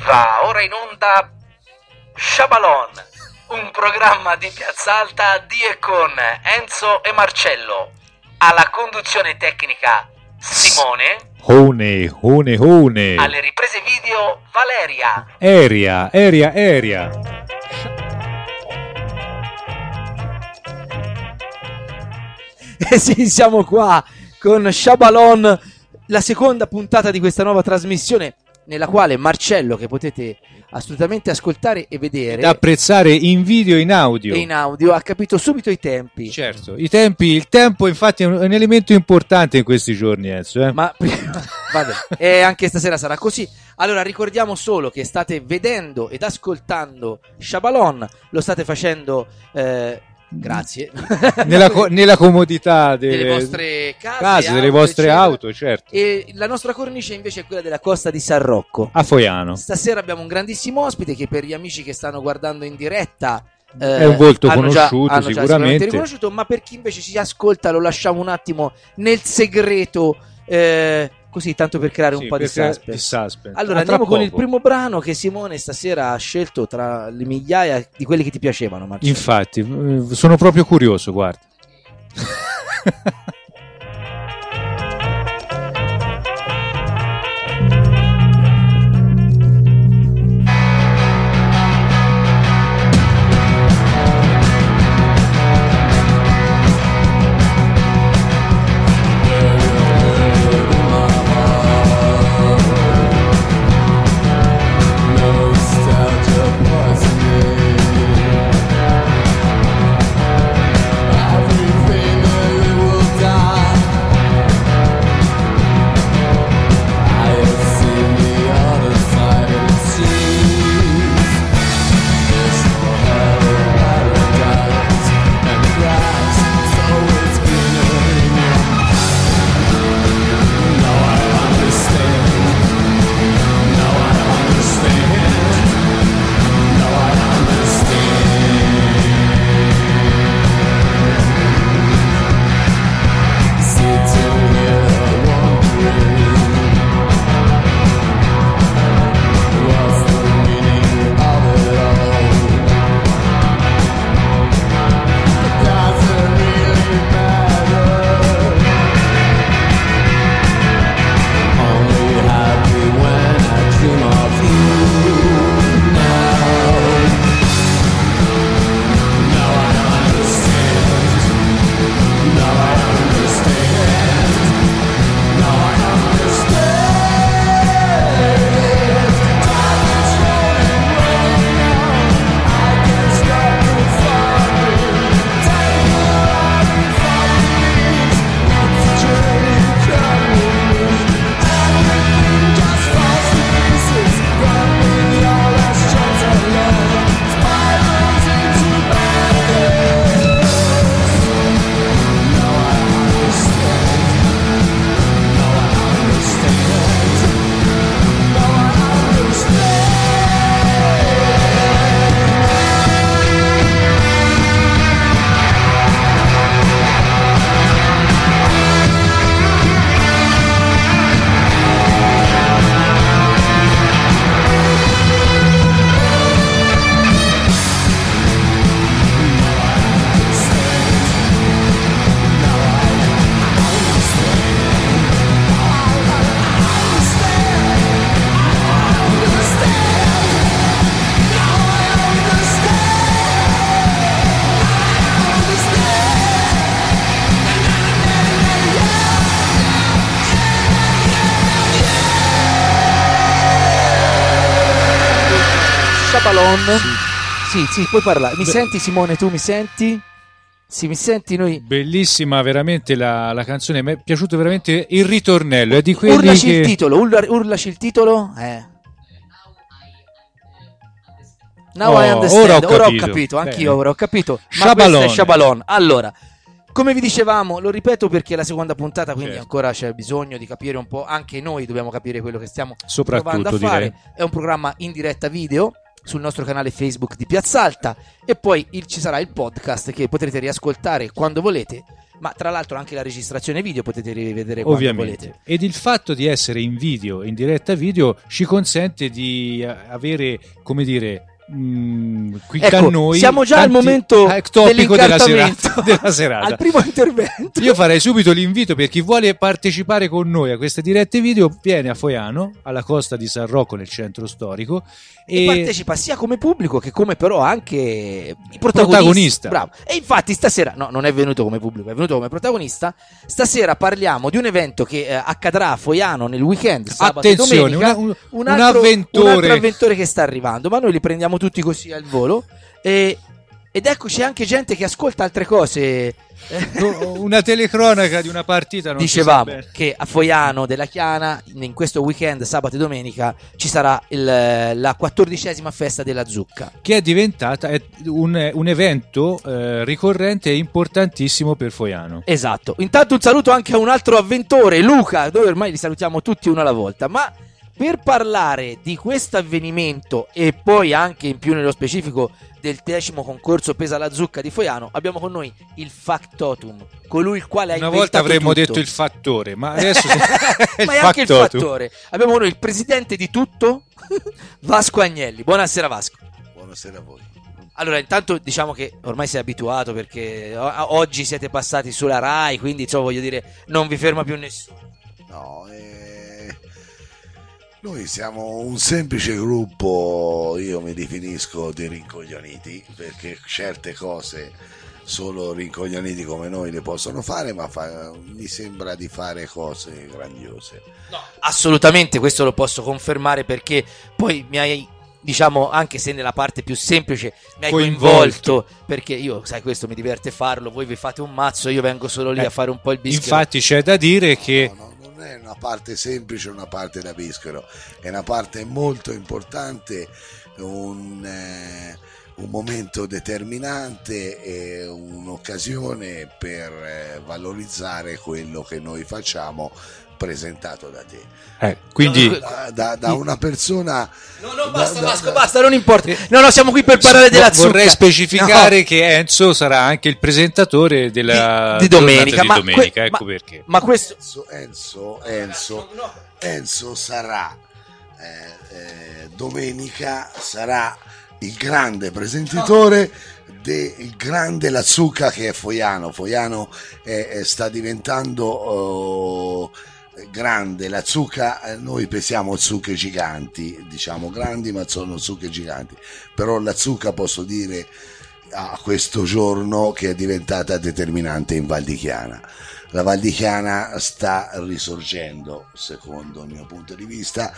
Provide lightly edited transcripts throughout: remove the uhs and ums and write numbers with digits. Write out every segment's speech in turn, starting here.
Va ora in onda Sciabalon, un programma di Piazza Alta di e con Enzo e Marcello. Alla conduzione tecnica Simone. Hone. Alle riprese video Valeria. Eria. Sì, siamo qua con Sciabalon, la seconda puntata di questa nuova trasmissione, nella quale Marcello, che potete assolutamente ascoltare e vedere, Da apprezzare in video e in audio. ha capito subito i tempi. Certo, il tempo infatti è un elemento importante in questi giorni, Enzo. Ma vabbè, e anche stasera sarà così. Allora ricordiamo solo che state vedendo ed ascoltando Sciabalon, lo state facendo grazie nella comodità delle vostre case, delle vostre eccetera. auto, certo. E la nostra cornice invece è quella della costa di San Rocco. A Foiano. Stasera abbiamo un grandissimo ospite che, per gli amici che stanno guardando in diretta, è un volto hanno conosciuto, già sicuramente riconosciuto, ma per chi invece ci ascolta lo lasciamo un attimo nel segreto, così tanto per creare un po' di suspense. Allora andiamo con il primo brano che Simone stasera ha scelto tra le migliaia di quelli che ti piacevano, Marcello. Infatti, sono proprio curioso, guarda. Sì, puoi parlare. Mi senti, Simone? Tu mi senti? Sì, mi senti? Noi. Bellissima veramente la canzone, mi è piaciuto veramente il ritornello, è di quelli urlaci che... il titolo, urlaci il titolo. Now I understand. Ora ho capito, anch'io ora ho capito. Ma questo è Sciabalon. Allora, come vi dicevamo, lo ripeto perché è la seconda puntata, quindi ancora c'è bisogno di capire un po', anche noi dobbiamo capire quello che stiamo provando a fare. Direi. È un programma in diretta video sul nostro canale Facebook di Piazza Alta, e poi ci sarà il podcast che potrete riascoltare quando volete ma tra l'altro anche la registrazione video potete rivedere quando ovviamente volete. Ed il fatto di essere in video, in diretta video, ci consente di avere, come dire, qui ecco, da noi siamo già al momento topico della serata. Al primo intervento. Io farei subito l'invito per chi vuole partecipare con noi a queste dirette video, viene a Foiano, alla costa di San Rocco, nel centro storico, e partecipa sia come pubblico che come però anche protagonista. Bravo. E infatti stasera, no, non è venuto come pubblico, è venuto come protagonista. Stasera parliamo di un evento che accadrà a Foiano nel weekend, sabato e domenica. Un altro avventore che sta arrivando, ma noi li prendiamo tutti così al volo, ed ecco, c'è anche gente che ascolta altre cose. Una telecronaca di una partita, non dicevamo che a Foiano della Chiana in questo weekend, sabato e domenica, ci sarà la 14ª festa della zucca, che è diventata un evento ricorrente e importantissimo per Foiano. Esatto. Intanto un saluto anche a un altro avventore, Luca, dove ormai li salutiamo tutti uno alla volta, ma per parlare di questo avvenimento e poi anche in più nello specifico del 10° concorso Pesa la zucca di Foiano, abbiamo con noi il factotum, colui il quale ha una inventato volta avremmo tutto. detto il fattore, ma adesso ma è anche il fattore. Abbiamo con noi il presidente di tutto, Vasco Agnelli. Buonasera Vasco. Buonasera a voi. Allora, intanto diciamo che ormai sei abituato, perché oggi siete passati sulla Rai, quindi voglio dire, non vi ferma più nessuno. No, noi siamo un semplice gruppo, io mi definisco di rincoglioniti, perché certe cose solo rincoglioniti come noi le possono fare, ma mi sembra di fare cose grandiose. No, assolutamente, questo lo posso confermare, perché poi mi hai, diciamo, anche se nella parte più semplice mi hai coinvolto, perché io, sai, questo mi diverte farlo, voi vi fate un mazzo, io vengo solo lì a fare un po' il bischero. Infatti c'è da dire che no, non è una parte semplice, una parte da bischero, è una parte molto importante, un momento determinante e un'occasione per valorizzare quello che noi facciamo, presentato da te, quindi da una persona. No, basta Vasco, basta, non importa. No, siamo qui per parlare della zucca. Vorrei specificare che Enzo sarà anche il presentatore della di domenica, ecco perché. Ma questo Enzo sarà domenica, sarà il grande presentatore del grande La Zucca, che è Foiano. Foiano sta diventando grande. La zucca, noi pesiamo zucche giganti, diciamo grandi, ma sono zucche giganti, però la zucca posso dire a questo giorno che è diventata determinante in Val di Chiana. La Val di Chiana sta risorgendo, secondo il mio punto di vista,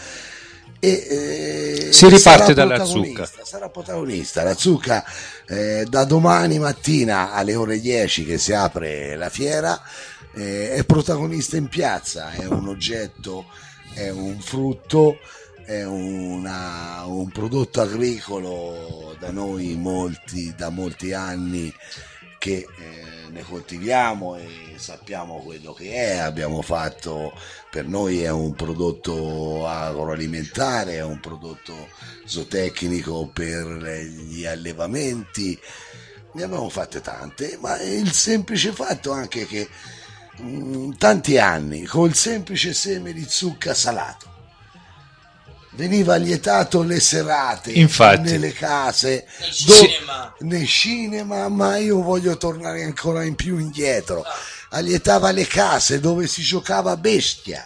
e si riparte dalla zucca. Sarà protagonista. La zucca da domani mattina alle ore 10 che si apre la fiera, è protagonista in piazza, è un oggetto, è un frutto, è un prodotto agricolo da noi da molti anni che ne coltiviamo e sappiamo quello che è. Abbiamo fatto, per noi è un prodotto agroalimentare, è un prodotto zootecnico per gli allevamenti, ne abbiamo fatte tante, ma è il semplice fatto anche che tanti anni col semplice seme di zucca salato veniva lietato le serate, infatti, nelle case, nei cinema, ma io voglio tornare ancora in più indietro. Allietava le case dove si giocava a bestia.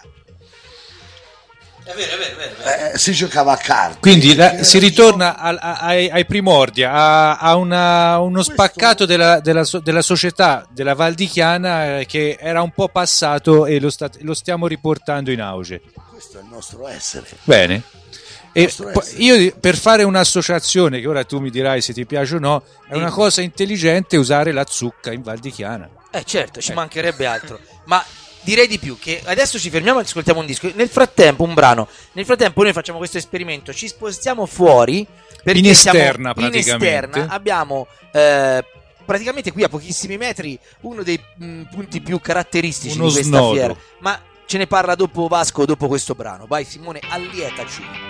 È vero. Si giocava a carte. Quindi si ritorna ai primordi, a uno spaccato della società della Val di Chiana che era un po' passato e lo stiamo riportando in auge. Questo è il nostro essere. Bene. E io, per fare un'associazione, che ora tu mi dirai se ti piace o no, è una cosa intelligente usare la zucca in Val di Chiana. Certo, ci mancherebbe altro. Ma direi di più, che adesso ci fermiamo e ascoltiamo un disco. Nel frattempo, un brano. Nel frattempo noi facciamo questo esperimento, ci spostiamo fuori, perché in esterna, praticamente. In esterna abbiamo praticamente qui a pochissimi metri uno dei punti più caratteristici di questa fiera. Ma ce ne parla dopo Vasco, dopo questo brano. Vai Simone, allietaci.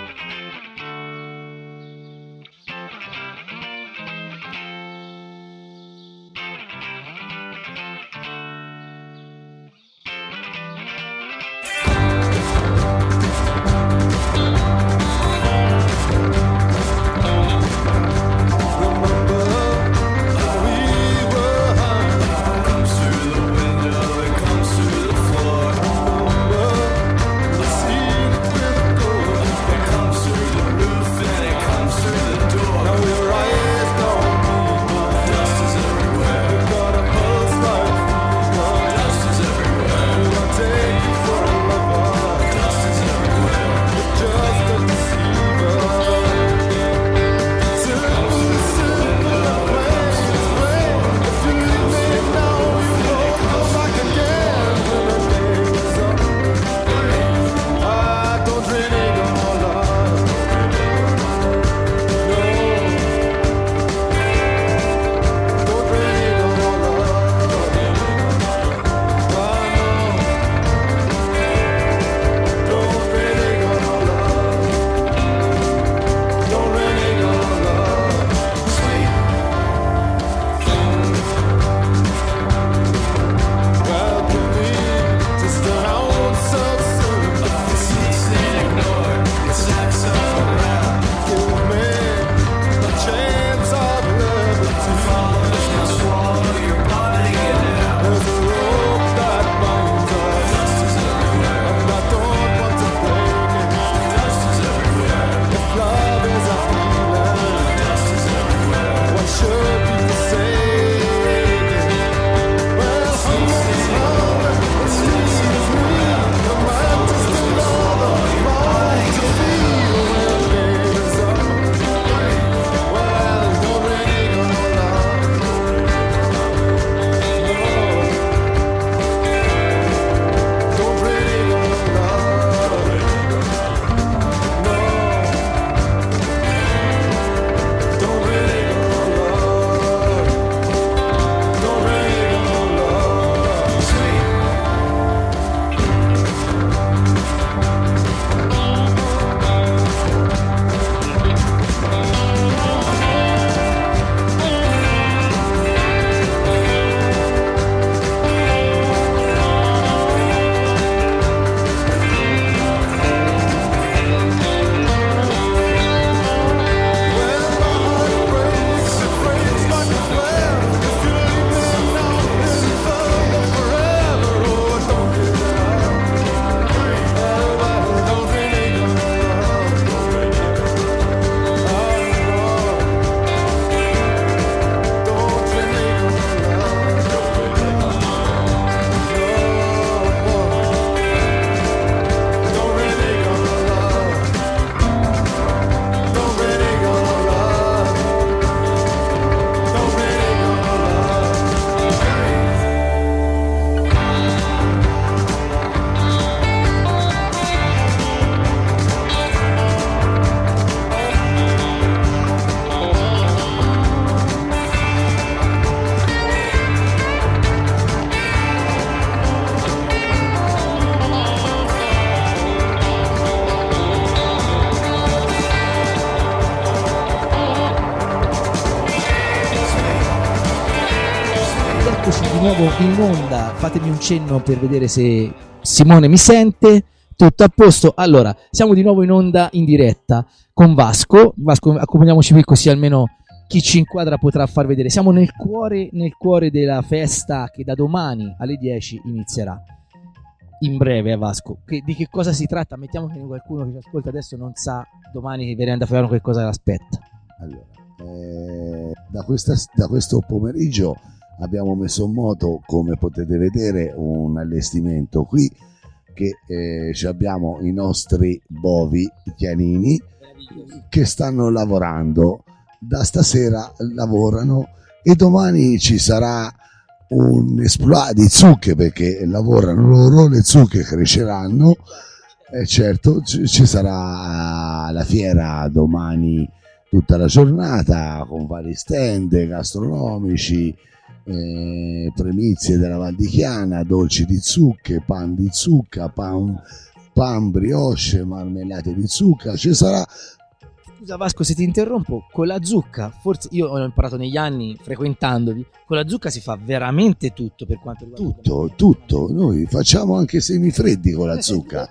nuovo in onda. Fatemi un cenno per vedere se Simone mi sente. Tutto a posto. Allora, siamo di nuovo in onda in diretta con Vasco. Vasco, accompagniamoci qui così almeno chi ci inquadra potrà far vedere. Siamo nel cuore della festa che da domani alle 10 inizierà. In breve, Vasco, di che cosa si tratta? Mettiamo che qualcuno che ci ascolta adesso non sa domani Verenda Faiano che cosa l'aspetta. Allora, da questo pomeriggio abbiamo messo in moto, come potete vedere, un allestimento qui che abbiamo i nostri bovi chianini che stanno lavorando. Da stasera lavorano e domani ci sarà un esploit di zucche, perché lavorano loro, le zucche cresceranno e certo ci sarà la fiera domani tutta la giornata con vari stand gastronomici, primizie della Val di Chiana, dolci di zucche, pan di zucca, pan brioche, marmellate di zucca. Ci sarà. Scusa Vasco se ti interrompo, con la zucca, forse io ho imparato negli anni frequentandovi, con la zucca si fa veramente tutto per quanto riguarda tutto, noi facciamo anche semifreddi con la zucca.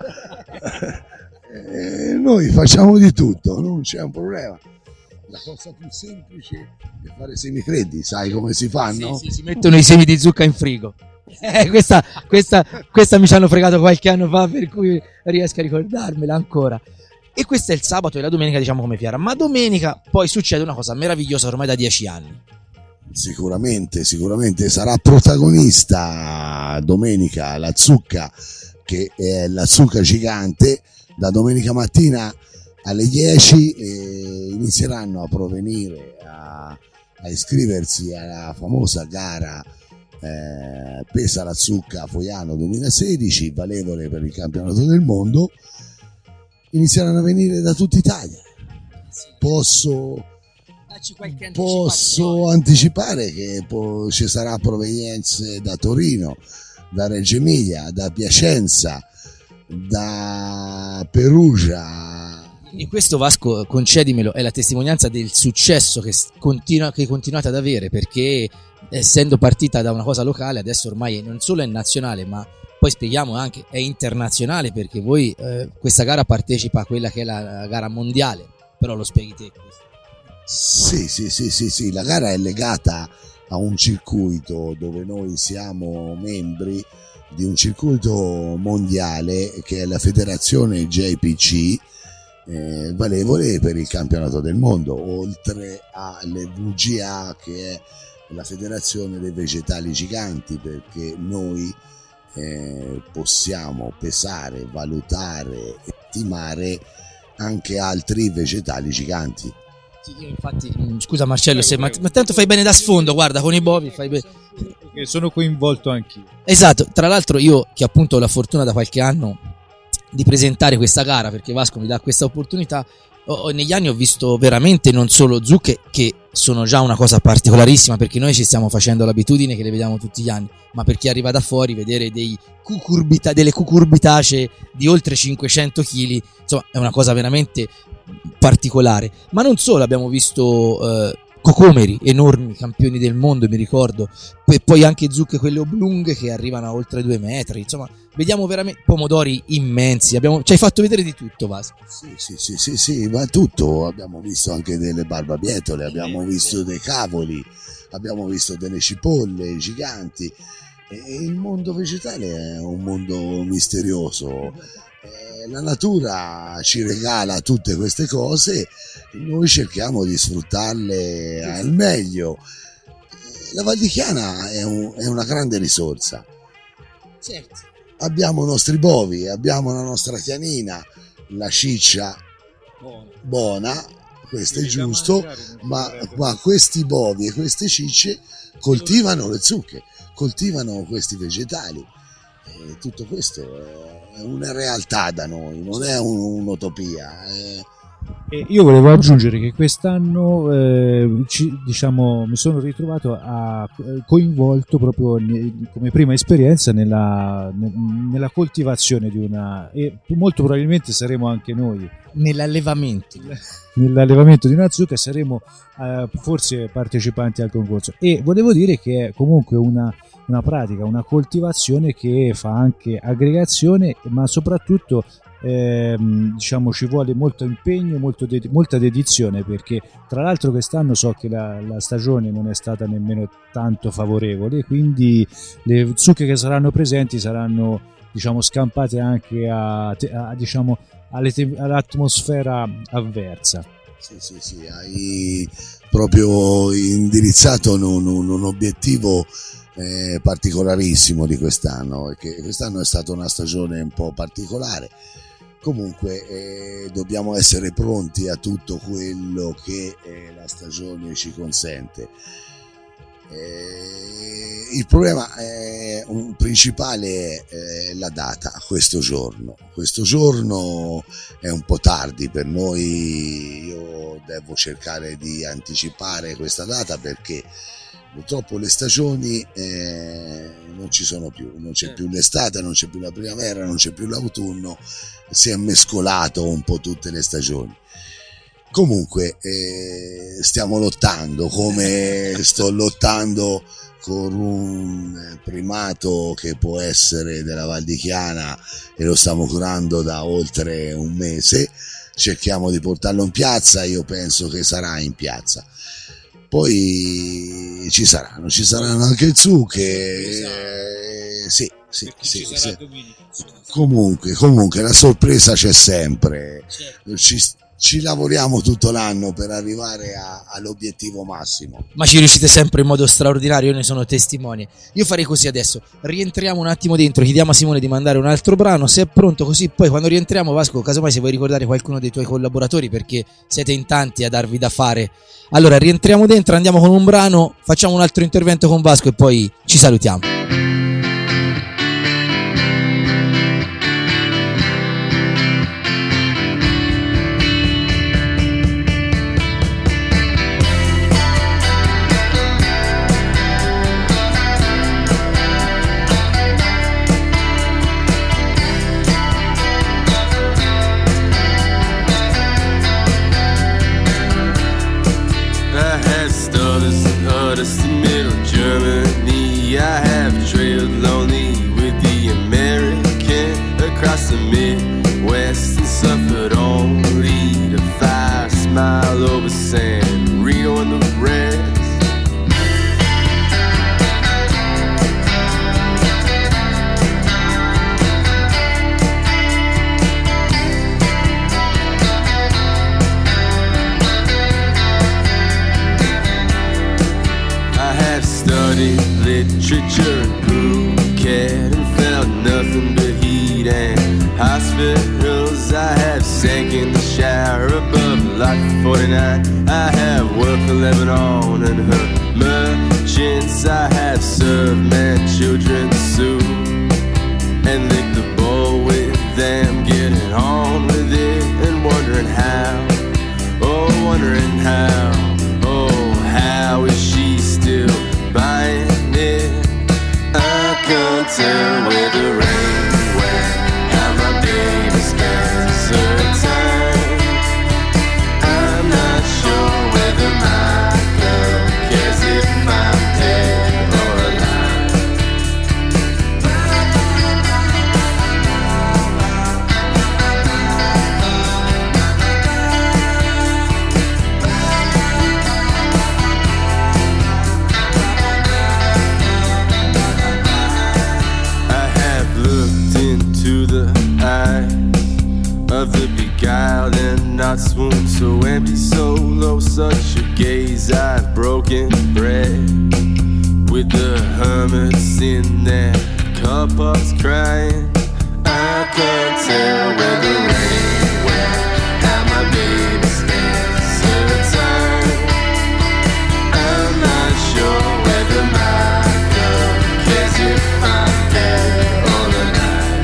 Noi facciamo di tutto, non c'è un problema. La cosa più semplice è fare semifreddi, sai come si fanno? Sì, si mettono i semi di zucca in frigo. Questa mi ci hanno fregato qualche anno fa, per cui riesco a ricordarmela ancora. E questo è il sabato e la domenica, diciamo, come fiera. Ma domenica poi succede una cosa meravigliosa ormai da 10 anni. Sicuramente sarà protagonista domenica la zucca, che è la zucca gigante. Da domenica mattina alle 10 inizieranno a provenire a iscriversi alla famosa gara Pesa la zucca Foiano 2016, valevole per il campionato del mondo. Inizieranno a venire da tutta Italia. Posso anticipare che ci sarà provenienze da Torino, da Reggio Emilia, da Piacenza, da Perugia. E questo, Vasco, concedimelo, è la testimonianza del successo che continuate ad avere, perché essendo partita da una cosa locale adesso ormai non solo è nazionale, ma poi spieghiamo anche è internazionale, perché voi questa gara partecipa a quella che è la gara mondiale, però lo spieghi te questo. Sì, la gara è legata a un circuito dove noi siamo membri di un circuito mondiale che è la federazione JPC, valevole per il campionato del mondo, oltre alle VGA che è la federazione dei vegetali giganti, perché noi possiamo pesare, valutare e stimare anche altri vegetali giganti. Io infatti, scusa Marcello, ma tanto fai bene da sfondo, guarda, con i bovi fai bene. Sono coinvolto anch'io. Esatto, tra l'altro io che appunto ho la fortuna da qualche anno di presentare questa gara, perché Vasco mi dà questa opportunità, negli anni ho visto veramente non solo zucche, che sono già una cosa particolarissima, perché noi ci stiamo facendo l'abitudine che le vediamo tutti gli anni, ma per chi arriva da fuori vedere delle cucurbitacee di oltre 500 kg, insomma è una cosa veramente particolare. Ma non solo, abbiamo visto cocomeri, enormi campioni del mondo, mi ricordo, e poi anche zucche quelle oblunghe che arrivano a oltre 2 metri, insomma vediamo veramente pomodori immensi. Ci hai fatto vedere di tutto, Vasco. Sì, ma tutto. Abbiamo visto anche delle barbabietole, abbiamo visto dei cavoli, abbiamo visto delle cipolle giganti. E il mondo vegetale è un mondo misterioso. La natura ci regala tutte queste cose e noi cerchiamo di sfruttarle al meglio. La Val di Chiana è una grande risorsa. Certo. Abbiamo i nostri bovi, abbiamo la nostra chianina, la ciccia buona, questo è giusto, ma questi bovi e queste cicce coltivano le zucche, coltivano questi vegetali. E tutto questo è una realtà da noi, non è un'utopia. E io volevo aggiungere che quest'anno mi sono ritrovato coinvolto proprio come prima esperienza nella coltivazione di una, e molto probabilmente saremo anche noi nell'allevamento di una zucca, saremo forse partecipanti al concorso. E volevo dire che è comunque una pratica, una coltivazione che fa anche aggregazione, ma soprattutto diciamo ci vuole molto impegno, molta dedizione, perché tra l'altro quest'anno so che la stagione non è stata nemmeno tanto favorevole, quindi le zucche che saranno presenti saranno, diciamo, scampate anche diciamo, all'atmosfera avversa. Sì, hai proprio indirizzato un obiettivo particolarissimo di quest'anno, perché quest'anno è stata una stagione un po' particolare. Comunque dobbiamo essere pronti a tutto quello che la stagione ci consente. Il problema principale è la data, questo giorno è un po' tardi per noi. Io devo cercare di anticipare questa data perché purtroppo le stagioni non ci sono più, non c'è più l'estate, non c'è più la primavera, non c'è più l'autunno, si è mescolato un po' tutte le stagioni. Comunque stiamo lottando, come sto lottando con un primato che può essere della Val di Chiana e lo stiamo curando da oltre un mese. Cerchiamo di portarlo in piazza, io penso che sarà in piazza. Poi ci saranno anche zucche, sì. Comunque la sorpresa c'è sempre, ci lavoriamo tutto l'anno per arrivare all'obiettivo massimo. Ma ci riuscite sempre in modo straordinario, io ne sono testimone. Io farei così adesso, rientriamo un attimo dentro, chiediamo a Simone di mandare un altro brano, se è pronto, così poi quando rientriamo, Vasco, casomai se vuoi ricordare qualcuno dei tuoi collaboratori, perché siete in tanti a darvi da fare. Allora rientriamo dentro, andiamo con un brano, facciamo un altro intervento con Vasco e poi ci salutiamo. Literature and Phuket and felt nothing but heat and hospitals. I have sank in the shower above Lot 49. I have worked for Lebanon and her merchants. I have served man children's soup and licked the bowl with them, getting on with it and wondering how, how is she still buying it? I can't tell where the rain went, how my baby spends her time. I'm not sure whether my girl cares if I'm dead or alive. Of the beguiled and not swooned, so empty, so low, such a gaze. I've broken bread with the hermits in their car parks crying. I can't tell where the rain went, how my baby spends her time. I'm not sure whether my girl cares if I'm dead or alive.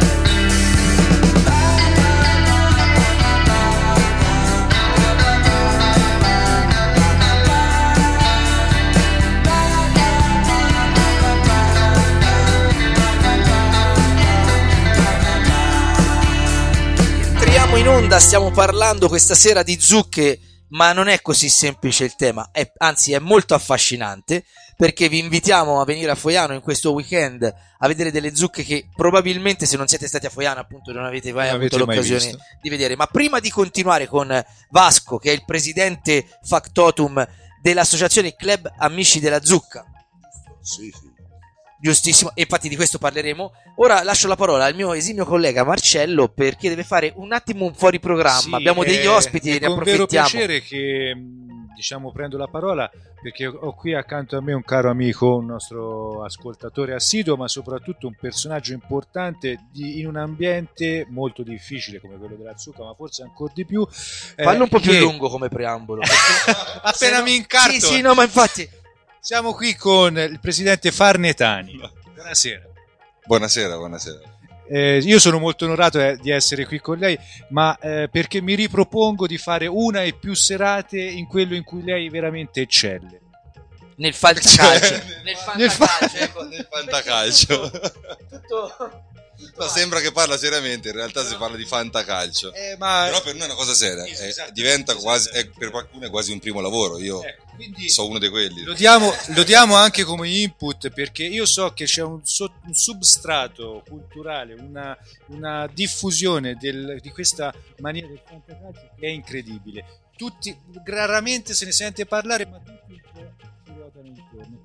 In onda stiamo parlando questa sera di zucche, ma non è così semplice il tema, anzi è molto affascinante, perché vi invitiamo a venire a Foiano in questo weekend a vedere delle zucche che probabilmente, se non siete stati a Foiano, appunto, non avete mai avuto l'occasione di vedere. Ma prima di continuare con Vasco, che è il presidente factotum dell'associazione Club Amici della Zucca, sì. Giustissimo, e infatti di questo parleremo. Ora lascio la parola al mio esimio collega Marcello, perché deve fare un attimo un fuori programma. Sì, abbiamo degli ospiti, ne approfittiamo. È con vero piacere che prendo la parola, perché ho qui accanto a me un caro amico, un nostro ascoltatore assiduo, ma soprattutto un personaggio importante in un ambiente molto difficile come quello della Zucca, ma forse ancora di più. Fallo un po' più lungo come preambolo. Appena mi incarto. Sì, no, ma infatti... Siamo qui con il presidente Farnetani. Buonasera. Buonasera. Io sono molto onorato di essere qui con lei, ma perché mi ripropongo di fare una e più serate in quello in cui lei veramente eccelle. Nel fantacalcio. Nel fantacalcio. Tutto... No, sembra che parla seriamente, in realtà si parla di fantacalcio. Però per noi è una cosa seria. Diventa quasi, per qualcuno è quasi un primo lavoro. Io sono uno di quelli. Lo diamo anche come input, perché io so che c'è un substrato culturale, una diffusione di questa maniera del fantacalcio che è incredibile. Raramente se ne sente parlare, ma tutti si ruotano intorno.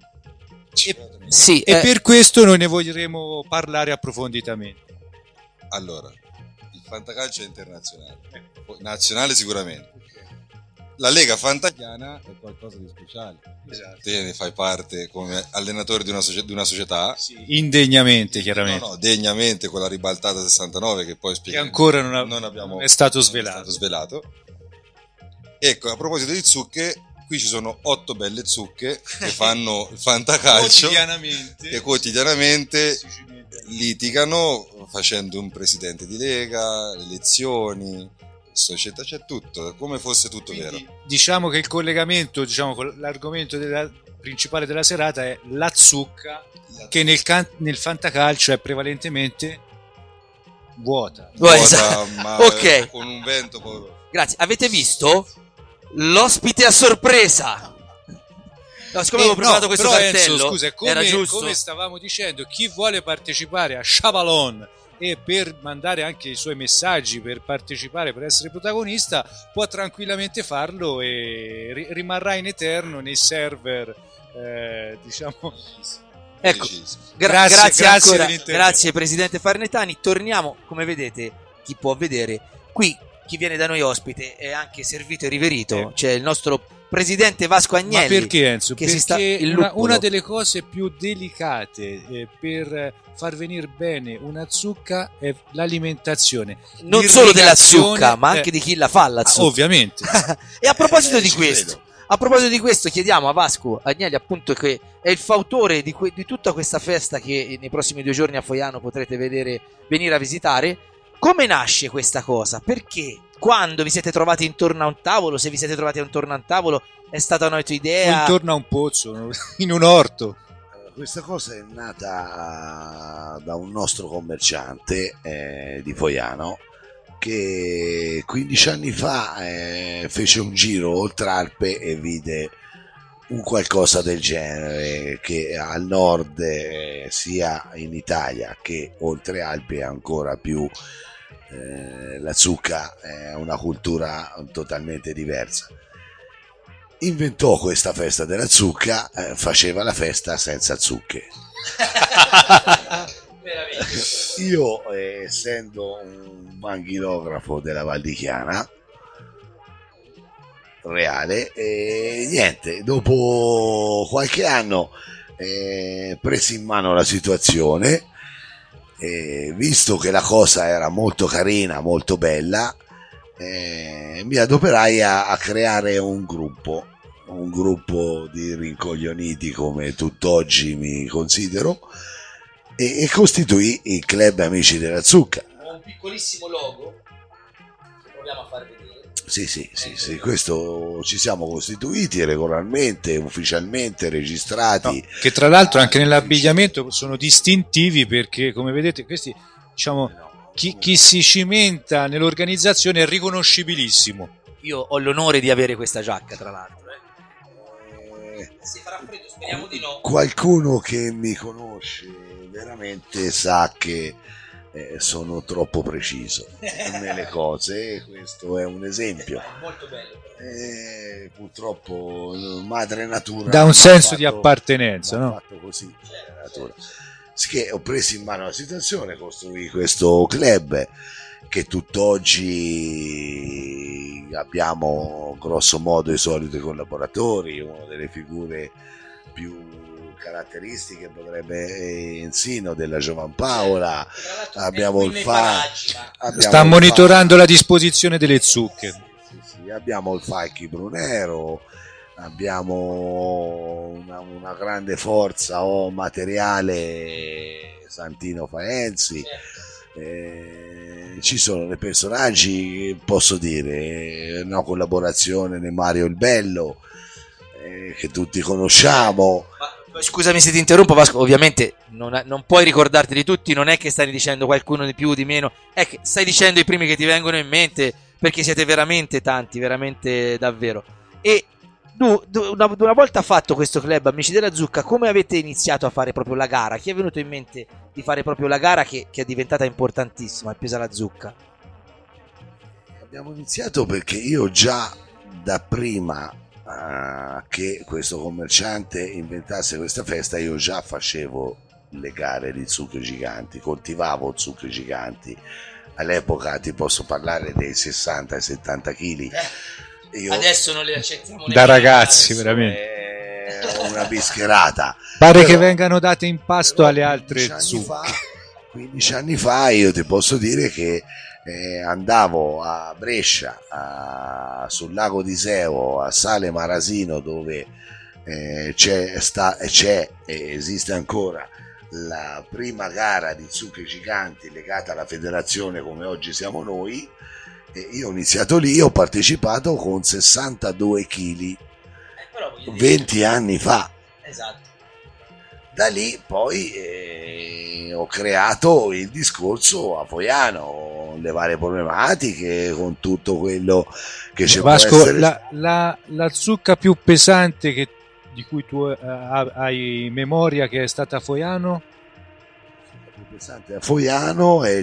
Sì, e per questo noi ne voglieremo parlare approfonditamente. Allora, il fantacalcio è internazionale, nazionale sicuramente. La Lega Fantagliana è qualcosa di speciale. Esatto. Te ne fai parte come allenatore di una società. Sì, indegnamente, chiaramente. No, degnamente, con la ribaltata 69 che poi spieghiamo. Che ancora non è stato svelato. Ecco, a proposito di zucche, qui ci sono 8 belle zucche che fanno il fantacalcio che quotidianamente litigano facendo un presidente di Lega, elezioni, società, c'è tutto, come fosse tutto. Quindi, vero. Diciamo che il collegamento, con l'argomento principale della serata è la zucca, che nel fantacalcio è prevalentemente vuota. Esatto. Ma ok. Con un vento povero. Grazie. Avete visto? L'ospite a sorpresa. No, siccome avevo preparato questo cartello, Enzo, scusa, era giusto. Come stavamo dicendo, chi vuole partecipare a Chabalon e per mandare anche i suoi messaggi, per partecipare, per essere protagonista, può tranquillamente farlo e rimarrà in eterno nei server, Ecco, grazie presidente Farnetani. Torniamo, come vedete, chi può vedere qui. Chi viene da noi ospite è anche servito e riverito. C'è il nostro presidente Vasco Agnelli. Ma perché, Enzo? Che perché una delle cose più delicate per far venire bene una zucca è l'alimentazione. Non solo della zucca, ma anche di chi la fa la zucca. Ovviamente. E a proposito di questo, chiediamo a Vasco Agnelli, appunto, che è il fautore di tutta questa festa che nei prossimi 2 giorni a Foiano potrete venire a visitare. Come nasce questa cosa? Perché quando vi siete trovati intorno a un tavolo, se vi siete trovati intorno a un tavolo, è stata una tua idea? O intorno a un pozzo, in un orto. Questa cosa è nata da un nostro commerciante di Foiano che 15 anni fa fece un giro oltre Alpe e vide un qualcosa del genere, che al nord sia in Italia che oltre Alpi è ancora più la zucca è una cultura totalmente diversa. Inventò questa festa della zucca, faceva la festa senza zucche. Io, essendo un manghilografo della Val di Chiana reale, niente, dopo qualche anno presi in mano la situazione, visto che la cosa era molto carina, molto bella, mi adoperai a creare un gruppo di rincoglioniti come tutt'oggi mi considero, e costituì il Club Amici della Zucca. Ho un piccolissimo logo che proviamo a far vedere. Sì, questo ci siamo costituiti regolarmente, ufficialmente registrati. No, che tra l'altro anche nell'abbigliamento sono distintivi, perché come vedete questi, diciamo, chi si cimenta nell'organizzazione è riconoscibilissimo. Io ho l'onore di avere questa giacca, tra l'altro. Se farà freddo, speriamo di no. Qualcuno che mi conosce veramente sa che sono troppo preciso nelle cose, questo è un esempio. Molto bello. Purtroppo madre natura dà un senso di appartenenza, no? Fatto così, natura. Che ho preso in mano la situazione, costruì questo club che tutt'oggi abbiamo grosso modo i soliti collaboratori, una delle figure più caratteristiche potrebbe Enzino della Giovanpaola, abbiamo il sta monitorando la disposizione delle zucche. Sì, abbiamo il Falchi Brunero, abbiamo una grande forza materiale Santino Faenzi, ci sono dei personaggi, posso dire, una collaborazione di Mario il Bello, che tutti conosciamo. Ma, scusami se ti interrompo Vasco, ovviamente non puoi ricordarti di tutti, non è che stai dicendo qualcuno di più o di meno, è che stai dicendo i primi che ti vengono in mente, perché siete veramente tanti, veramente davvero. E una volta fatto questo club Amici della Zucca, come avete iniziato a fare proprio la gara? Chi è venuto in mente di fare proprio la gara che è diventata importantissima, il Pesa alla Zucca? Abbiamo iniziato perché io già da prima che questo commerciante inventasse questa festa, io già facevo le gare di zucche giganti, coltivavo zucche giganti. All'epoca ti posso parlare dei 60-70 kg. Adesso non le accettiamo da ragazzi, veramente una bischerata. Pare che vengano date in pasto alle altre zucche. 15 anni fa io ti posso dire che andavo a Brescia, sul lago di Seo, a Sale Marasino, dove esiste ancora la prima gara di zucche giganti legata alla federazione come oggi siamo noi. Io ho iniziato lì, ho partecipato con 62 kg 20 anni fa. Esatto. Da lì poi ho creato il discorso a Foiano, le varie problematiche, con tutto quello che c'è. Vasco, può essere. La zucca più pesante di cui tu hai memoria che è stata a Foiano? La più pesante a Foiano è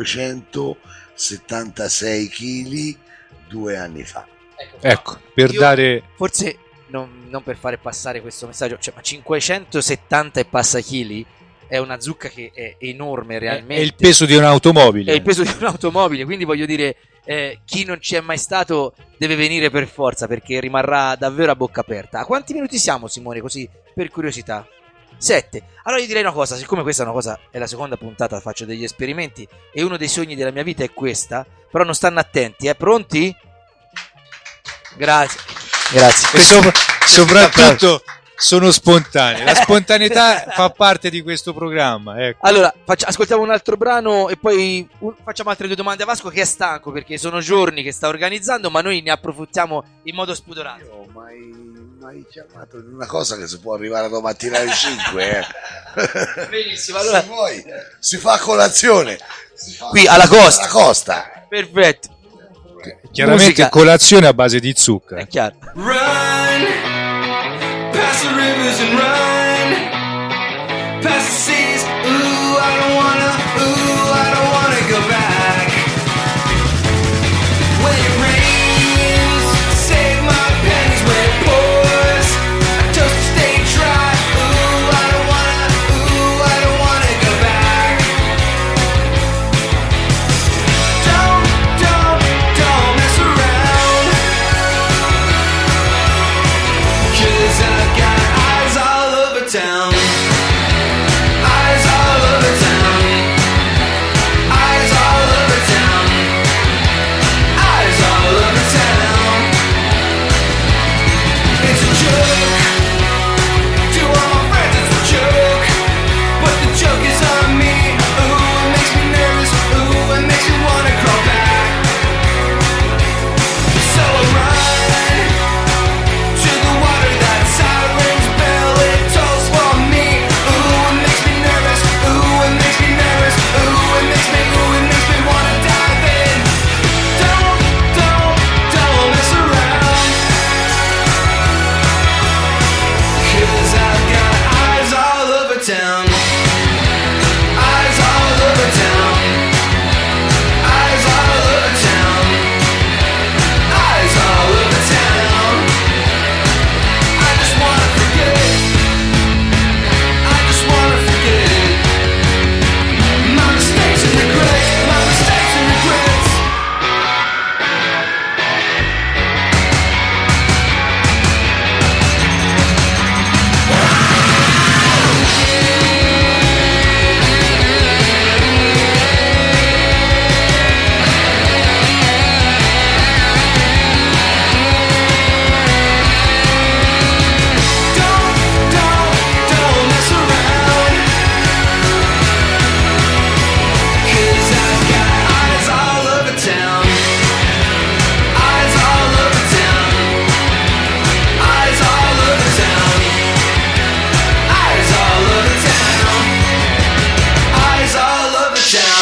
576 kg 2 anni fa. Ecco, per dare... Forse non per fare passare questo messaggio, ma 570 e passa chili è una zucca che è enorme realmente. È il peso di un'automobile. È il peso di un'automobile, quindi voglio dire, chi non ci è mai stato deve venire per forza, perché rimarrà davvero a bocca aperta. A quanti minuti siamo, Simone, così per curiosità? 7. Allora io direi una cosa, siccome questa è una cosa, è la seconda puntata, faccio degli esperimenti e uno dei sogni della mia vita è questa, però non stanno attenti, pronti? Grazie. Soprattutto sono spontanei, la spontaneità fa parte di questo programma, ecco. Allora ascoltiamo un altro brano e poi facciamo altre 2 domande a Vasco, che è stanco perché sono giorni che sta organizzando, ma noi ne approfittiamo in modo spudorato. Io mai chiamato in una cosa che si può arrivare domattina alle 5. Benissimo, allora se vuoi, si fa colazione qui alla costa. Perfetto. Chiaramente musica. Colazione a base di zucca. È chiaro. Run, past the rivers and run, past the seas. Ooh, I don't wanna go back. When it rains, save my pennies when it pours. Just stay dry. Ooh, I don't wanna go back. Don't mess around. 'Cause I got eyes all over town. I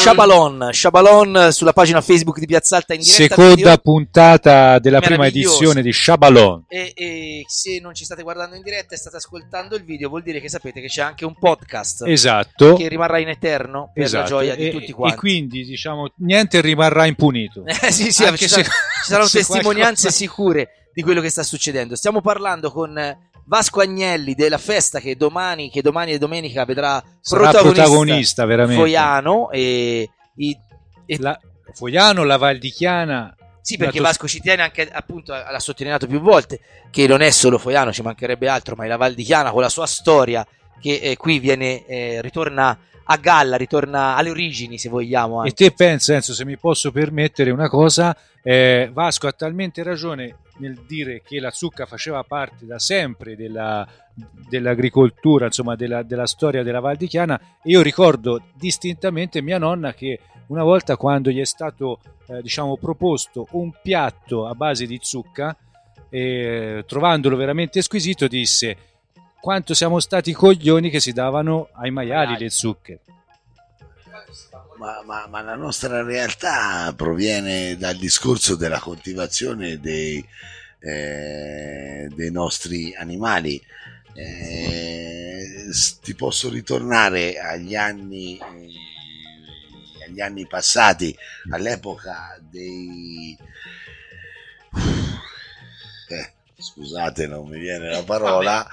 Sciabalon sulla pagina Facebook di Piazza Alta in diretta. Seconda puntata della prima edizione di Sciabalon. E se non ci state guardando in diretta e state ascoltando il video, vuol dire che sapete che c'è anche un podcast. Esatto. Che rimarrà in eterno per la gioia di tutti quanti. E quindi, diciamo, niente rimarrà impunito. Sì, ci saranno testimonianze sicure di quello che sta succedendo. Stiamo parlando con Vasco Agnelli della festa che domani e domenica vedrà protagonista veramente Foiano Foiano, la Val di Chiana. Sì, perché Vasco ci tiene anche, appunto, l'ha sottolineato più volte, che non è solo Foiano, ci mancherebbe altro, ma è la Val di Chiana con la sua storia che qui ritorna a galla, ritorna alle origini, se vogliamo. Anche. E te pensa, Enzo, se mi posso permettere una cosa, Vasco ha talmente ragione nel dire che la zucca faceva parte da sempre dell'agricoltura, insomma della storia della Val di Chiana. E io ricordo distintamente mia nonna che una volta, quando gli è stato proposto un piatto a base di zucca, trovandolo veramente squisito, disse: quanto siamo stati coglioni che si davano ai maiali le zucche. Ma la nostra realtà proviene dal discorso della coltivazione dei nostri animali. Ti posso ritornare agli anni passati, all'epoca dei scusate, non mi viene la parola,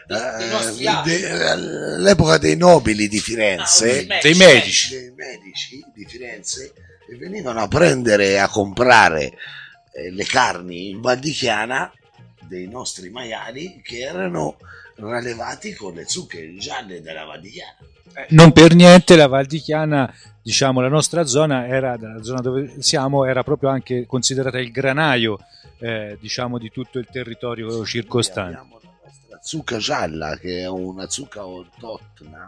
all'epoca dei nobili di Firenze, dei medici di Firenze, che venivano a prendere e a comprare le carni in Val di Chiana dei nostri maiali che erano rallevati con le zucche gialle della Val di Chiana. Non per niente la Val di Chiana, diciamo, la nostra zona era, la zona dove siamo, era proprio anche considerata il granaio, diciamo, di tutto il territorio circostante. Abbiamo la nostra zucca gialla, che è una zucca autoctona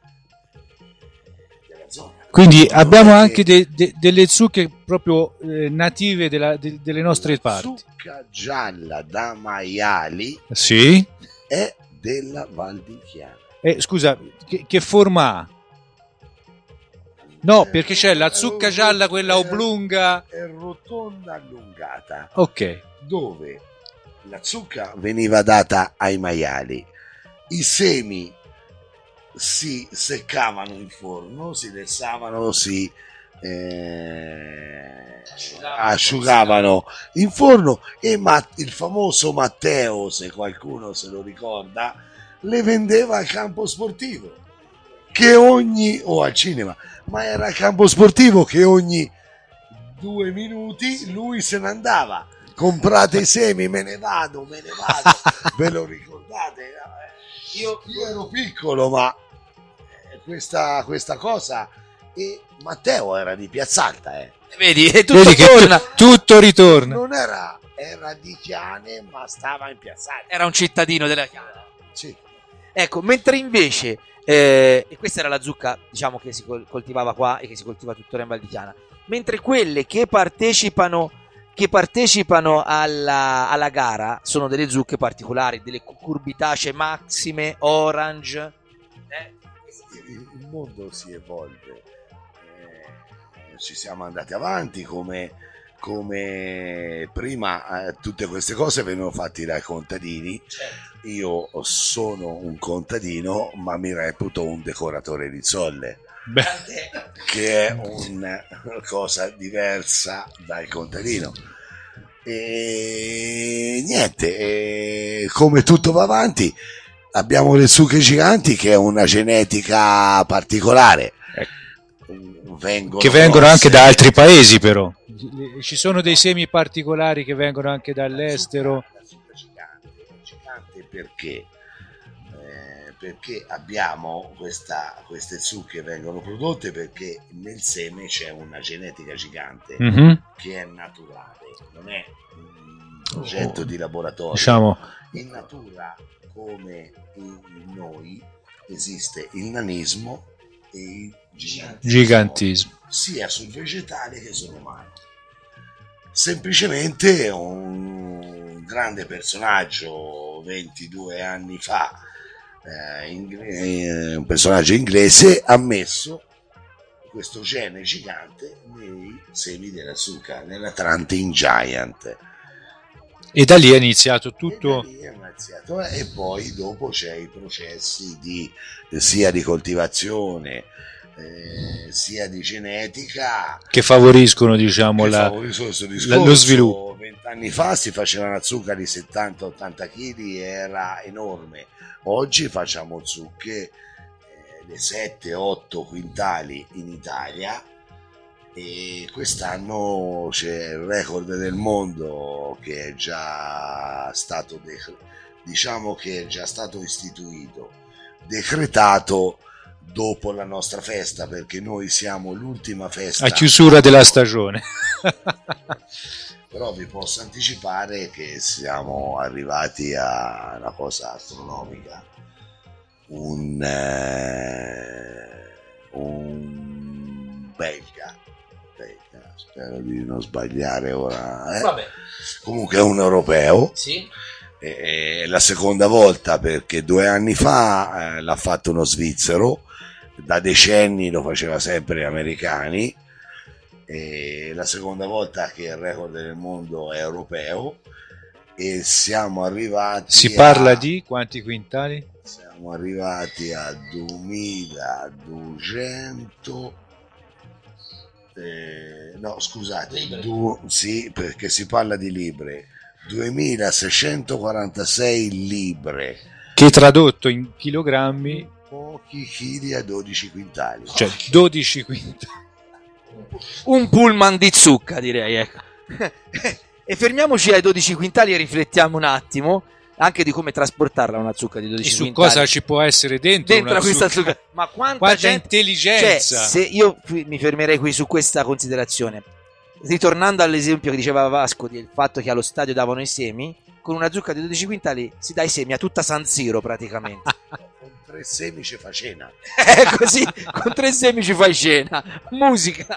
della zona. Quindi abbiamo anche delle zucche proprio native delle nostre parti. La zucca gialla da maiali, sì, è della Val di Chiana. Scusa, che forma ha? No, perché c'è la zucca gialla, quella oblunga. È rotonda allungata. Ok. Dove la zucca veniva data ai maiali. I semi si seccavano in forno, si lessavano, si asciugavano in forno, e il famoso Matteo, se qualcuno se lo ricorda, le vendeva al campo sportivo, o al cinema, ma era al campo sportivo che ogni 2 minuti lui se ne andava: comprate i semi, me ne vado. Ve lo ricordate? Io ero piccolo, ma questa cosa. E Matteo era di Piazza Alta, Vedi, tutto ritorna. Non era di Chiane, ma stava in Piazza Alta. Era un cittadino della Chiana. Sì. Ecco, mentre invece e questa era la zucca, diciamo, che si coltivava qua e che si coltiva tuttora in Val di Chiana, mentre quelle che partecipano alla gara sono delle zucche particolari, delle cucurbitacee maxime, orange. Il mondo si evolve, ci siamo andati avanti, come prima tutte queste cose venivano fatte dai contadini. Certo. Io sono un contadino, ma mi reputo un decoratore di zolle. Beh, che è una cosa diversa dal contadino. E niente, come tutto va avanti, abbiamo le zucche giganti, che è una genetica particolare, che vengono anche da altri paesi, però ci sono dei semi particolari che vengono anche dall'estero. La zucca gigante perché abbiamo queste zucche vengono prodotte perché nel seme c'è una genetica gigante, che è naturale, non è un progetto di laboratorio. Diciamo, in natura, come in noi, esiste il nanismo e il gigantismo, sia sul vegetale che sull'umano. Semplicemente un grande personaggio 22 anni fa, un personaggio inglese, ha messo questo gene gigante nei semi della zucca, nella Trantin Giant. E da lì è iniziato tutto. E poi dopo c'è i processi sia di coltivazione sia di genetica che favoriscono, diciamo, lo sviluppo. 20 anni fa si faceva una zucca di 70-80 kg, era enorme. Oggi facciamo zucche di 7-8 quintali in Italia, e quest'anno c'è il record del mondo che è già stato istituito, decretato dopo la nostra festa, perché noi siamo l'ultima festa a chiusura della stagione. Però vi posso anticipare che siamo arrivati a una cosa astronomica, un belga, spero di non sbagliare ora, Vabbè. Comunque è un europeo. Sì. È la seconda volta, perché 2 anni fa l'ha fatto uno svizzero, da decenni lo faceva sempre gli americani, e la seconda volta che il record del mondo è europeo, e siamo arrivati parla di quanti quintali? Siamo arrivati a 2200 no scusate, sì, perché si parla di libre, 2646 libre, che tradotto in chilogrammi, pochi chili a 12 quintali, cioè 12 quintali, un pullman di zucca, direi, ecco. E fermiamoci ai 12 quintali e riflettiamo un attimo anche di come trasportarla una zucca di 12 quintali. E su cosa ci può essere dentro questa zucca. Ma quanta intelligenza! Cioè, se io mi fermerei qui su questa considerazione, ritornando all'esempio che diceva Vasco del fatto che allo stadio davano i semi, con una zucca di 12 quintali si dà i semi a tutta San Siro praticamente. Con 3 semi ci fa cena. Così, con 3 semi ci fai cena. Musica.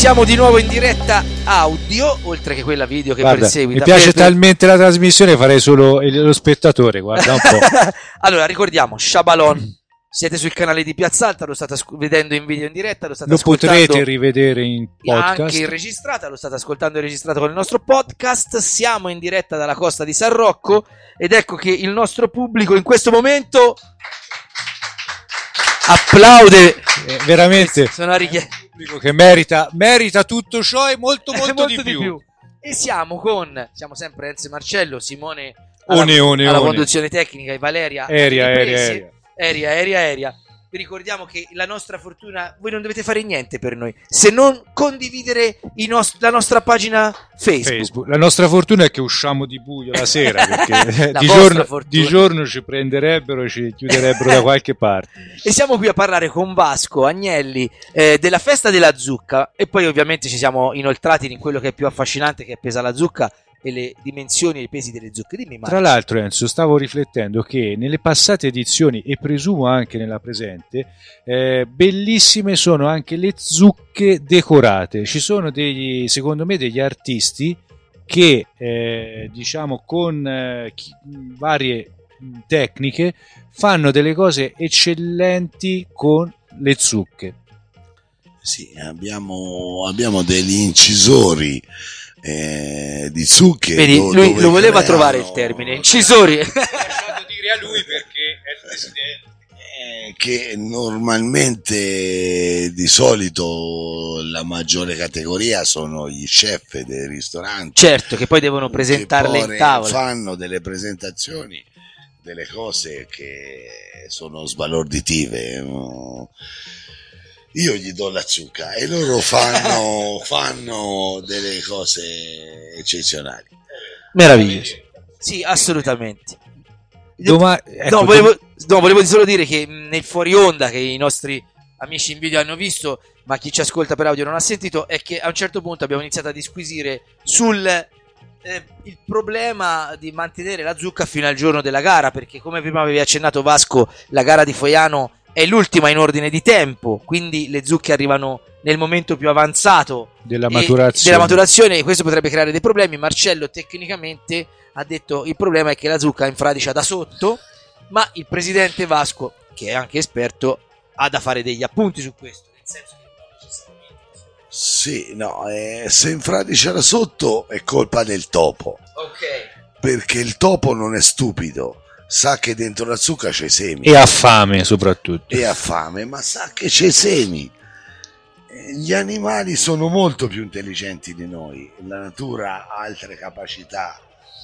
siamo di nuovo in diretta audio, oltre che quella video che perseguita. Mi piace talmente la trasmissione, farei solo lo spettatore, guarda un po'. Allora, ricordiamo, Sciabalon, siete sul canale di Piazza Alta, lo state vedendo in video in diretta, lo potrete rivedere in podcast. Anche in registrata, lo state ascoltando in registrato con il nostro podcast. Siamo in diretta dalla costa di San Rocco ed ecco che il nostro pubblico in questo momento applaude. Veramente sono che merita tutto ciò e molto di più. E siamo sempre Enzo e Marcello, Simone alla conduzione tecnica e Valeria aerea. Vi ricordiamo che la nostra fortuna, voi non dovete fare niente per noi se non condividere la nostra pagina Facebook. La nostra fortuna è che usciamo di buio la sera, perché di giorno ci prenderebbero e ci chiuderebbero da qualche parte. E siamo qui a parlare con Vasco Agnelli della festa della zucca, e poi ovviamente ci siamo inoltrati in quello che è più affascinante, che è Pesa la zucca e le dimensioni e i pesi delle zucche. Dimmi, Tra l'altro, Enzo, stavo riflettendo che nelle passate edizioni, e presumo anche nella presente, bellissime sono anche le zucche decorate. Ci sono secondo me degli artisti che con varie tecniche fanno delle cose eccellenti con le zucche. Sì, abbiamo degli incisori di zucche. Vedi, lui lo voleva trovare il termine incisori. Lasciato dire a lui perché è il presidente. Che normalmente di solito la maggiore categoria sono gli chef dei ristoranti. Certo, che poi devono presentarle in tavola. Fanno delle presentazioni, delle cose che sono sbalorditive. Io gli do la zucca e loro fanno delle cose eccezionali. Meraviglioso. Sì, assolutamente. Volevo solo dire che nel fuori onda, che i nostri amici in video hanno visto, ma chi ci ascolta per audio non ha sentito, è che a un certo punto abbiamo iniziato a disquisire sul il problema di mantenere la zucca fino al giorno della gara, perché come prima avevi accennato Vasco, la gara di Foiano è l'ultima in ordine di tempo, quindi le zucche arrivano nel momento più avanzato della maturazione e questo potrebbe creare dei problemi. Marcello tecnicamente ha detto il problema è che la zucca infradicia da sotto, ma il presidente Vasco, che è anche esperto, ha da fare degli appunti su questo, nel senso che non necessariamente se infradicia da sotto è colpa del topo, perché il topo non è stupido, sa che dentro la zucca c'è semi e ha fame, soprattutto ma sa che c'è semi. Gli animali sono molto più intelligenti di noi, la natura ha altre capacità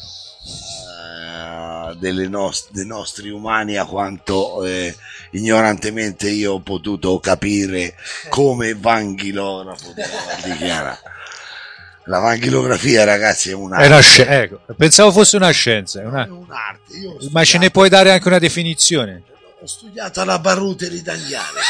dei nostri umani, a quanto ignorantemente io ho potuto capire come vanghilografo della Valdichiana. La vanghilografia, ragazzi, è un'arte. Ecco, pensavo fosse una scienza, è un'arte. Ma ce ne puoi dare anche una definizione? Ho studiato alla Baruteri Tagliale.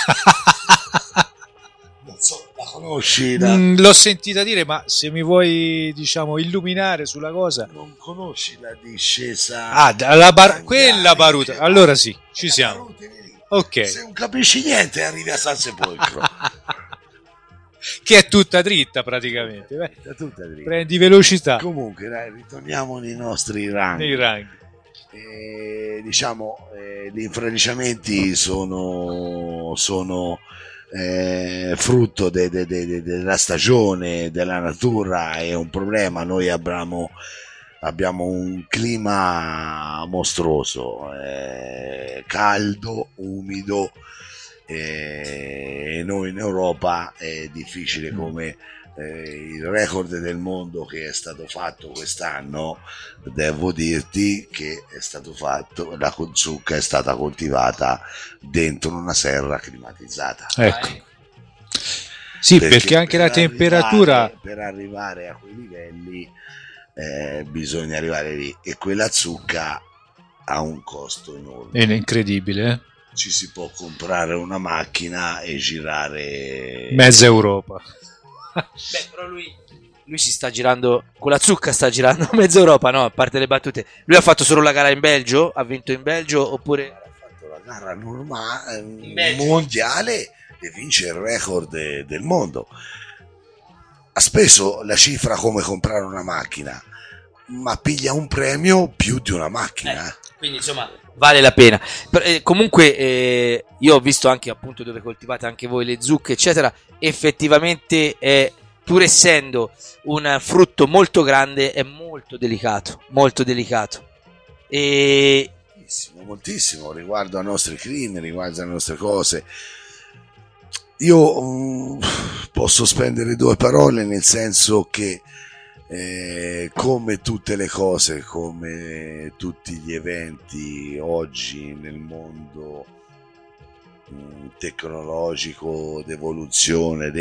Non so, la conosci? L'ho sentita dire, ma se mi vuoi, illuminare sulla cosa. Non conosci la discesa? Quella Baruta. Allora sì, ci siamo. Ok. Se non capisci niente, arrivi a San Sepolcro. Che è tutta dritta praticamente. Tutta dritta. Prendi velocità. Comunque, dai, ritorniamo nei nostri ranghi. Gli infradiciamenti sono frutto della stagione, della natura, è un problema. Noi abbiamo un clima mostruoso, caldo, umido, e noi in Europa è difficile, come il record del mondo che è stato fatto quest'anno. Devo dirti che è stato fatto, la zucca è stata coltivata dentro una serra climatizzata. Ecco. Sì, perché anche la temperatura, per arrivare a quei livelli bisogna arrivare lì, e quella zucca ha un costo enorme. È incredibile. Ci si può comprare una macchina e girare mezza Europa. Però lui si sta girando con la zucca, sta girando mezza Europa, no? A parte le battute, lui ha fatto solo la gara in Belgio, ha vinto in Belgio, oppure ha fatto la gara normale mondiale e vince il record del mondo. speso la cifra come comprare una macchina, ma piglia un premio più di una macchina. Quindi insomma vale la pena. Comunque io ho visto anche appunto dove coltivate anche voi le zucche eccetera, effettivamente pur essendo un frutto molto grande è molto delicato e moltissimo riguardo ai nostri crini, riguardo alle nostre cose. Io posso spendere 2 parole, nel senso che come tutte le cose, come tutti gli eventi oggi nel mondo tecnologico d'evoluzione,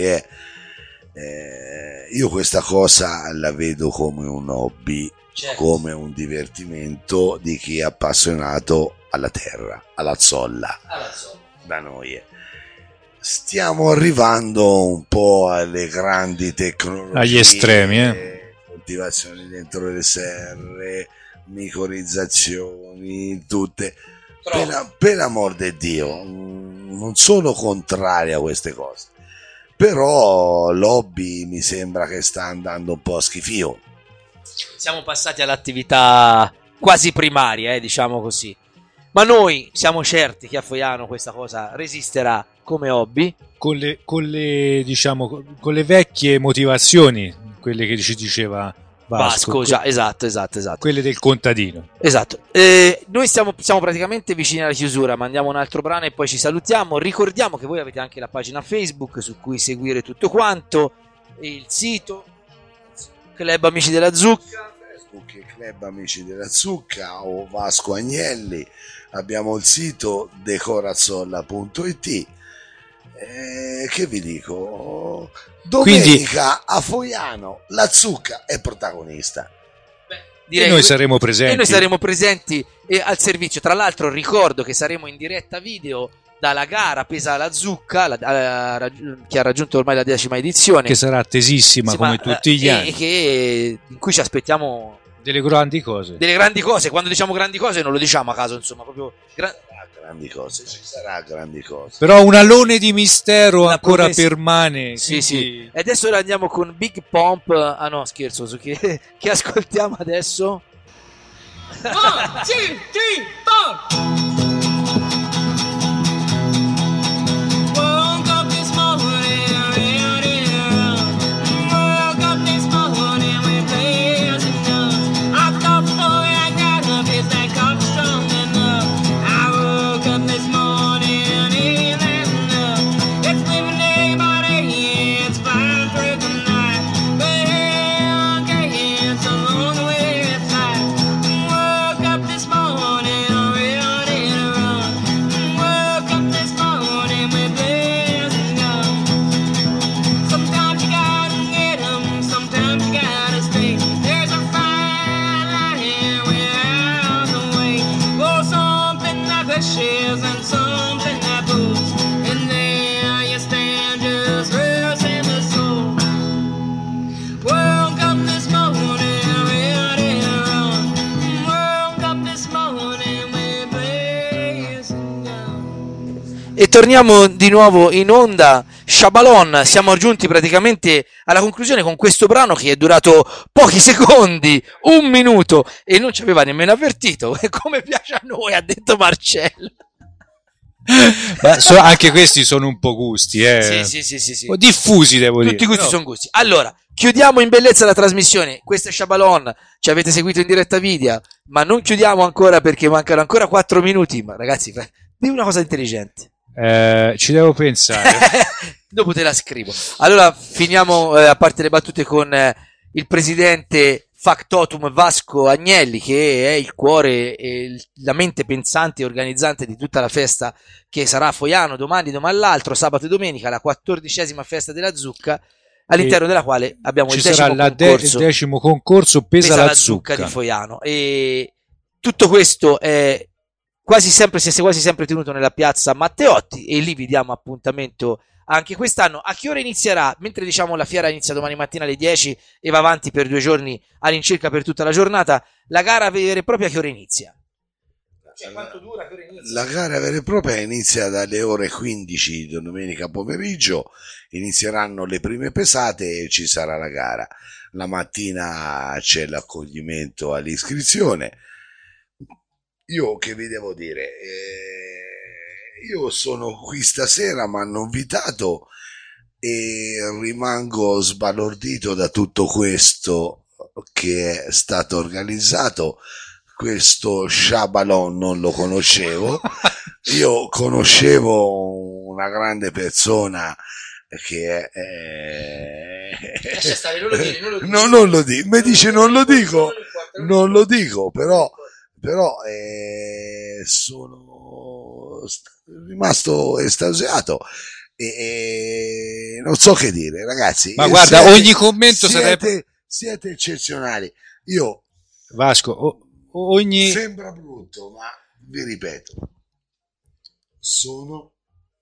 io questa cosa la vedo come un hobby, come un divertimento di chi è appassionato alla terra, alla zolla. Da noi stiamo arrivando un po' alle grandi tecnologie, agli estremi, coltivazioni dentro le serre, micorizzazioni, tutte. Per l'amor di Dio, non sono contrario a queste cose, però l'hobby mi sembra che sta andando un po' a schifio. Siamo passati all'attività quasi primaria, diciamo così. Ma noi siamo certi che a Foiano questa cosa resisterà come hobby. Con le vecchie motivazioni, quelle che ci diceva Vasco, già, esatto. Quelle del contadino. Esatto. Noi siamo praticamente vicini alla chiusura, mandiamo un altro brano e poi ci salutiamo. Ricordiamo che voi avete anche la pagina Facebook su cui seguire tutto quanto, e il sito Club Amici della Zucca, Facebook Club Amici della Zucca o Vasco Agnelli. Abbiamo il sito decorazzolla.it. Che vi dico? Domenica a Foiano la Zucca è protagonista. E noi saremo presenti. E al servizio. Tra l'altro ricordo che saremo in diretta video dalla gara Pesa la Zucca, che ha raggiunto ormai la 10ª edizione, che sarà attesissima come tutti gli anni, in cui ci aspettiamo delle grandi cose. Quando diciamo grandi cose non lo diciamo a caso, insomma, proprio grandi cose, ci sarà grandi cose. Però un alone di mistero ancora permane. Sì. E adesso andiamo con Big Pomp. Ah no, scherzo, che ascoltiamo adesso? 1, 2, 3, 4. E torniamo di nuovo in onda. Sciabalon, siamo giunti praticamente alla conclusione con questo brano che è durato pochi secondi, 1 minuto, e non ci aveva nemmeno avvertito. Come piace a noi, ha detto Marcello. Anche questi sono un po' gusti, Sì. O diffusi, devo dire. Tutti i gusti sono gusti. Allora, chiudiamo in bellezza la trasmissione. Questo è Sciabalon, ci avete seguito in diretta video, ma non chiudiamo ancora perché mancano ancora 4 minuti. Ma ragazzi, di una cosa intelligente. Ci devo pensare. Dopo te la scrivo. Allora finiamo, a parte le battute, con il presidente factotum Vasco Agnelli, che è il cuore e la mente pensante e organizzante di tutta la festa che sarà a Foiano domani l'altro, sabato e domenica, la 14ª festa della Zucca, all'interno della quale abbiamo il decimo concorso Pesa la Zucca di Foiano. E tutto questo è si è quasi sempre tenuto nella piazza Matteotti, e lì vi diamo appuntamento anche quest'anno. A che ora inizierà? Mentre diciamo la fiera inizia domani mattina alle 10 e va avanti per 2 giorni all'incirca per tutta la giornata, la gara vera e propria a che ora inizia? Quanto dura? La gara vera e propria inizia dalle ore 15 di domenica pomeriggio, inizieranno le prime pesate e ci sarà la gara. La mattina c'è l'accoglimento all'iscrizione. Io che vi devo dire? Io sono qui stasera, mi hanno invitato e rimango sbalordito da tutto questo che è stato organizzato. Questo Sciabalon non lo conoscevo, io conoscevo una grande persona che lascia stare, non lo dire, non lo dico, mi dice non lo dico, però sono rimasto estasiato e non so che dire, ragazzi. Ma guarda, ogni commento siete eccezionali. Io Vasco, sembra brutto, ma vi ripeto, sono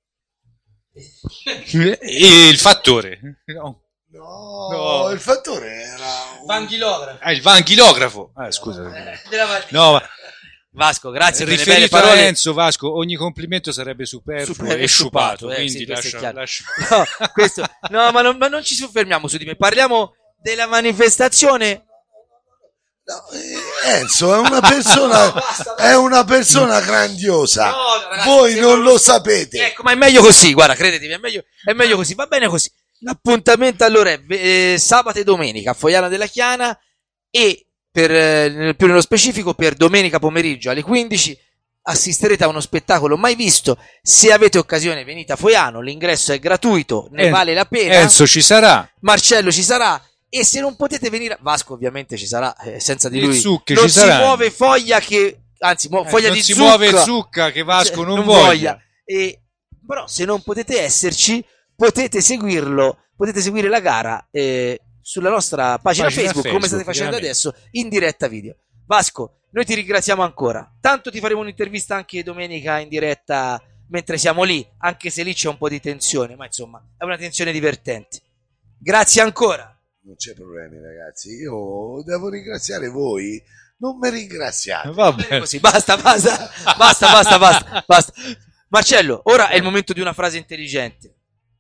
il fattore. No, il fattore era il vanchilografo. Scusa. No, Vasco, grazie per le belle parole. A Enzo, Vasco, ogni complimento sarebbe superfluo e sciupato, quindi sì, lascia. No, ma non ci soffermiamo su di me, parliamo della manifestazione. No, Enzo è una persona grandiosa. No, ragazzi, voi non lo sapete. Ecco, ma è meglio così, guarda, credetemi, è meglio così, va bene così. L'appuntamento allora è sabato e domenica a Fogliano della Chiana e più nello specifico per domenica pomeriggio alle 15 assisterete a uno spettacolo mai visto. Se avete occasione venite a Fogliano, l'ingresso è gratuito, ne vale la pena. Enzo ci sarà, Marcello ci sarà. E se non potete venire, Vasco ovviamente ci sarà, senza di lui Zucche non ci si sarà. muove foglia che, anzi foglia non di si zucca, muove zucca che Vasco non voglia. Però se non potete esserci, potete seguire la gara sulla nostra pagina Facebook, come state facendo adesso, in diretta video. Vasco, noi ti ringraziamo ancora, tanto ti faremo un'intervista anche domenica in diretta mentre siamo lì, anche se lì c'è un po' di tensione, ma insomma è una tensione divertente. Grazie ancora. Non c'è problemi, ragazzi. Io devo ringraziare voi. Non mi ringraziate. Va bene. Così, basta. Marcello, ora è il momento di una frase intelligente.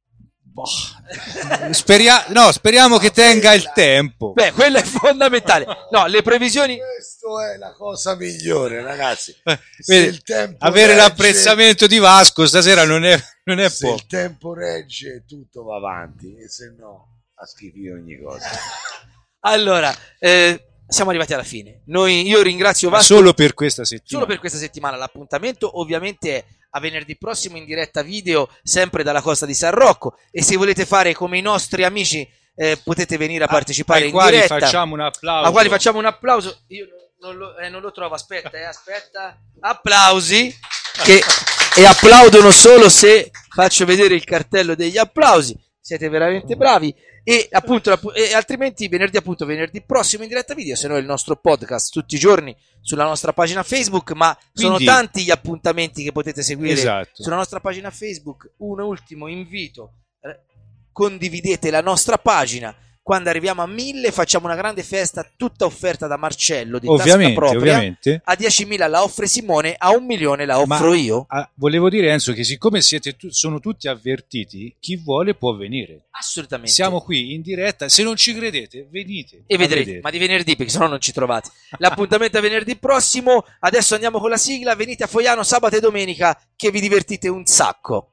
Speriamo che tenga il tempo. Beh, quello è fondamentale. No, le previsioni. Questo è la cosa migliore, ragazzi. Vedi, avere l'apprezzamento di Vasco stasera non è se il tempo regge, tutto va avanti. E se no, a schifire ogni cosa. Allora, siamo arrivati alla fine. Io ringrazio Vasco solo per questa settimana. L'appuntamento ovviamente è a venerdì prossimo in diretta video, sempre dalla Costa di San Rocco. E se volete fare come i nostri amici, potete venire a partecipare in diretta. A quali facciamo un applauso. Io non lo trovo. Aspetta. Applausi. E applaudono solo se faccio vedere il cartello degli applausi. Siete veramente bravi. E appunto altrimenti venerdì prossimo in diretta video, se no il nostro podcast tutti i giorni sulla nostra pagina Facebook, ma sono tanti gli appuntamenti che potete seguire sulla nostra pagina Facebook. Un ultimo invito: condividete la nostra pagina. Quando arriviamo a 1000 facciamo una grande festa, tutta offerta da Marcello di tasca propria. Ovviamente. A 10.000 la offre Simone, a 1 milione la offro io. Volevo dire, Enzo, che siccome sono tutti avvertiti, chi vuole può venire. Assolutamente. Siamo qui in diretta, se non ci credete venite e vedrete, ma di venerdì, perché sennò non ci trovate. L'appuntamento è venerdì prossimo. Adesso andiamo con la sigla. Venite a Fogliano sabato e domenica che vi divertite un sacco.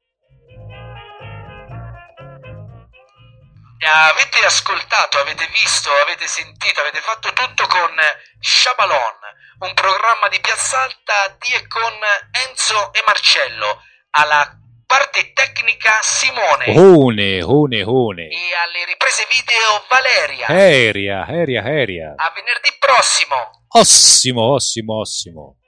Avete ascoltato, avete visto, avete sentito, avete fatto tutto con Sciabalon, un programma di Piazza Alta di e con Enzo e Marcello, alla parte tecnica Simone, Hone. E alle riprese video Valeria. Aeria. A venerdì prossimo. Ossimo.